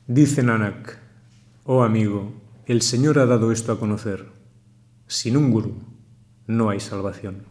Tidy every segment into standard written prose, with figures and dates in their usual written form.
Dice Nanak: oh amigo, el Señor ha dado esto a conocer. Sin un gurú no hay salvación.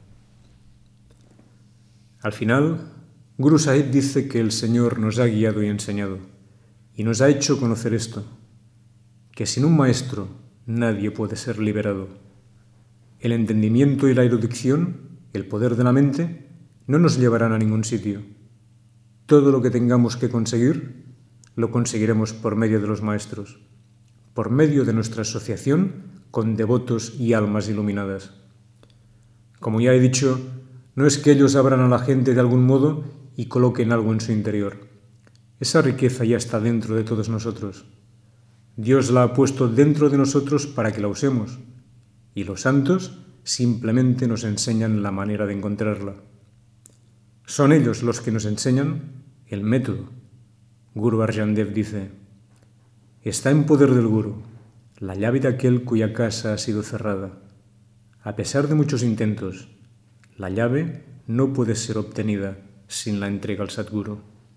Al final, Guru Sahib dice que el Señor nos ha guiado y enseñado, y nos ha hecho conocer esto, que sin un maestro nadie puede ser liberado. El entendimiento y la erudición, el poder de la mente, no nos llevarán a ningún sitio. Todo lo que tengamos que conseguir, lo conseguiremos por medio de los maestros, por medio de nuestra asociación con devotos y almas iluminadas. Como ya he dicho, no es que ellos abran a la gente de algún modo y coloquen algo en su interior. Esa riqueza ya está dentro de todos nosotros. Dios la ha puesto dentro de nosotros para que la usemos, y los santos simplemente nos enseñan la manera de encontrarla. Son ellos los que nos enseñan el método. Guru Arjan Dev dice: está en poder del Guru la llave de aquel cuya casa ha sido cerrada. A pesar de muchos intentos, la llave no puede ser obtenida sin la entrega al Sadguru.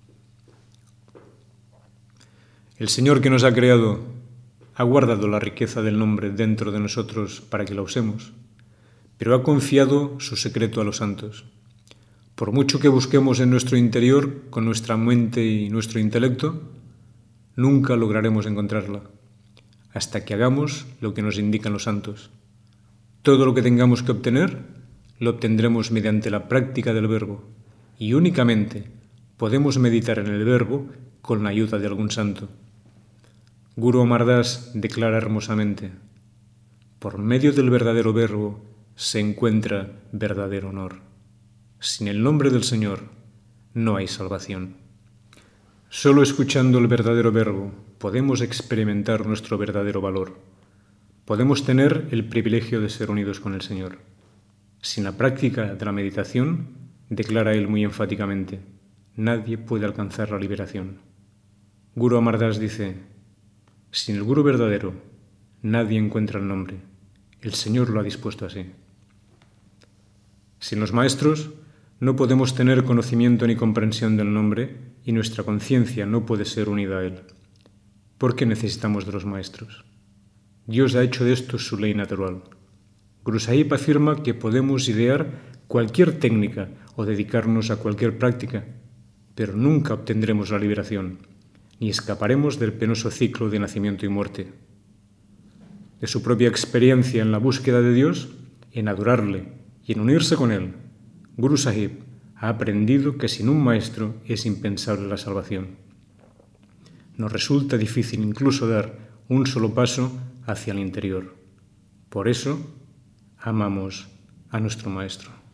El Señor que nos ha creado ha guardado la riqueza del nombre dentro de nosotros para que la usemos, pero ha confiado su secreto a los santos. Por mucho que busquemos en nuestro interior con nuestra mente y nuestro intelecto, nunca lograremos encontrarla, hasta que hagamos lo que nos indican los santos. Todo lo que tengamos que obtener, lo obtendremos mediante la práctica del verbo, y únicamente podemos meditar en el verbo con la ayuda de algún santo. Guru Amar Das declara hermosamente: por medio del verdadero verbo se encuentra verdadero honor. Sin el nombre del Señor no hay salvación. Solo escuchando el verdadero verbo podemos experimentar nuestro verdadero valor. Podemos tener el privilegio de ser unidos con el Señor. Sin la práctica de la meditación, declara él muy enfáticamente, nadie puede alcanzar la liberación. Guru Amar Das dice: sin el Guru verdadero, nadie encuentra el nombre. El Señor lo ha dispuesto así. Sin los maestros, no podemos tener conocimiento ni comprensión del nombre y nuestra conciencia no puede ser unida a él. ¿Por qué necesitamos de los maestros? Dios ha hecho de esto su ley natural. Guru Sahib afirma que podemos idear cualquier técnica o dedicarnos a cualquier práctica, pero nunca obtendremos la liberación, ni escaparemos del penoso ciclo de nacimiento y muerte. De su propia experiencia en la búsqueda de Dios, en adorarle y en unirse con él, Guru Sahib ha aprendido que sin un maestro es impensable la salvación. Nos resulta difícil incluso dar un solo paso hacia el interior. Por eso, amamos a nuestro maestro.